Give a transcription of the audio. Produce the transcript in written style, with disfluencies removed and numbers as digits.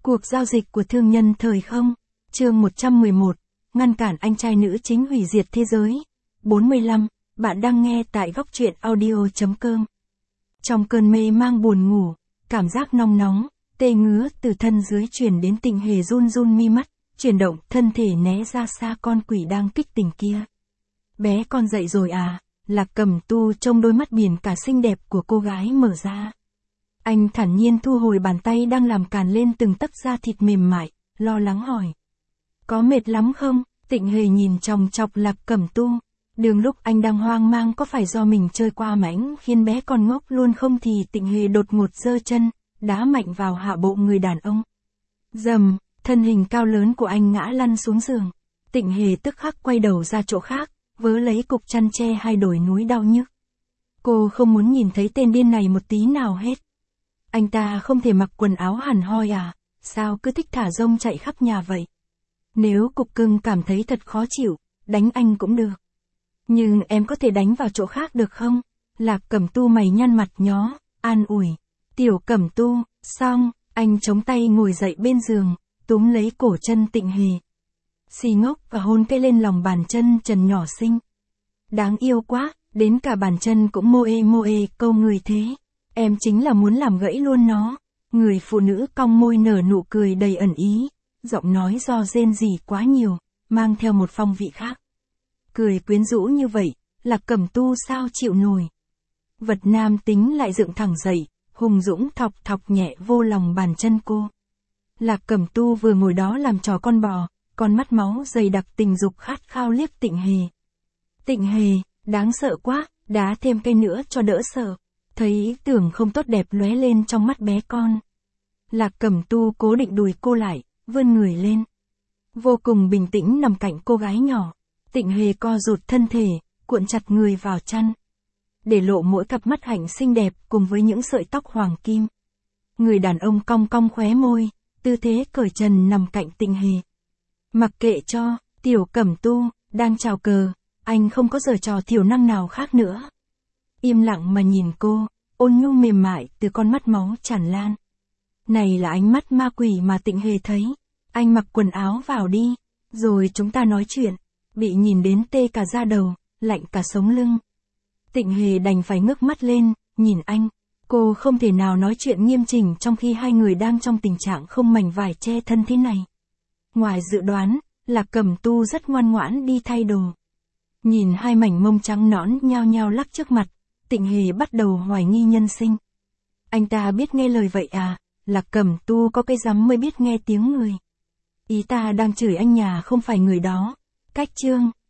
Cuộc giao dịch của thương nhân thời không. Chương 111. Ngăn cản anh trai nữ chính hủy diệt thế giới. 45. Bạn đang nghe tại góc truyện audio.com. Trong cơn mê mang buồn ngủ, cảm giác nóng nóng, tê ngứa từ thân dưới truyền đến Tịnh Hề run run mi mắt, chuyển động thân thể né ra xa con quỷ đang kích tình kia. Bé con dậy rồi à? Lạc Cẩm Tu trông đôi mắt biển cả xinh đẹp của cô gái mở ra. Anh thản nhiên thu hồi bàn tay đang làm càn lên từng tấc da thịt mềm mại, lo lắng hỏi. Có mệt lắm không? Tịnh Hề nhìn chòng chọc Lạc Cẩm Tu. Đường lúc anh đang hoang mang có phải do mình chơi qua mãnh khiến bé con ngốc luôn không thì Tịnh Hề đột ngột giơ chân, đá mạnh vào hạ bộ người đàn ông. Dầm, thân hình cao lớn của anh ngã lăn xuống giường. Tịnh Hề tức khắc quay đầu ra chỗ khác, vớ lấy cục chăn che hai đồi núi đau nhức. Cô không muốn nhìn thấy tên điên này một tí nào hết. Anh ta không thể mặc quần áo hẳn hoi à, sao cứ thích thả rông chạy khắp nhà vậy? Nếu cục cưng cảm thấy thật khó chịu, đánh anh cũng được. Nhưng em có thể đánh vào chỗ khác được không? Lạc Cẩm Tu mày nhăn mặt nhó, an ủi. Tiểu Cẩm Tu, xong, anh chống tay ngồi dậy bên giường, túm lấy cổ chân Tịnh Hề. Xì ngốc và hôn cây lên lòng bàn chân trần nhỏ xinh. Đáng yêu quá, đến cả bàn chân cũng mô ê câu người thế. Em chính là muốn làm gãy luôn nó. Người phụ nữ cong môi nở nụ cười đầy ẩn ý, giọng nói do rên rỉ quá nhiều, mang theo một phong vị khác. Cười quyến rũ như vậy, Lạc Cẩm Tu sao chịu nổi. Vật nam tính lại dựng thẳng dậy, hùng dũng thọc nhẹ vô lòng bàn chân cô. Lạc Cẩm Tu vừa ngồi đó làm trò con bò, con mắt máu dày đặc tình dục khát khao liếc Tịnh Hề. Tịnh Hề, đáng sợ quá, đá thêm cây nữa cho đỡ sợ. Thấy ý tưởng không tốt đẹp lóe lên trong mắt bé con. Lạc Cẩm Tu cố định đùi cô lại, vươn người lên. Vô cùng bình tĩnh nằm cạnh cô gái nhỏ. Tịnh Hề co rụt thân thể, cuộn chặt người vào chăn. Để lộ mỗi cặp mắt hạnh xinh đẹp cùng với những sợi tóc hoàng kim. Người đàn ông cong cong khóe môi, tư thế cởi trần nằm cạnh Tịnh Hề. Mặc kệ cho, Tiểu Cẩm Tu, đang chào cờ, anh không có giở trò thiểu năng nào khác nữa. Im lặng mà nhìn cô, ôn nhu mềm mại từ con mắt máu tràn lan. Này là ánh mắt ma quỷ mà Tịnh Hề thấy. Anh mặc quần áo vào đi, rồi chúng ta nói chuyện. Bị nhìn đến tê cả da đầu, lạnh cả sống lưng. Tịnh Hề đành phải ngước mắt lên, nhìn anh. Cô không thể nào nói chuyện nghiêm chỉnh trong khi hai người đang trong tình trạng không mảnh vải che thân thế này. Ngoài dự đoán, Lạc Cẩm Tu rất ngoan ngoãn đi thay đồ. Nhìn hai mảnh mông trắng nõn nhao nhao lắc trước mặt, Tịnh Hề bắt đầu hoài nghi nhân sinh. Anh ta biết nghe lời vậy à? Lạc Cẩm Tu có cái rắm mới biết nghe tiếng người. Ý ta đang chửi anh nhà không phải người đó. Cách chương,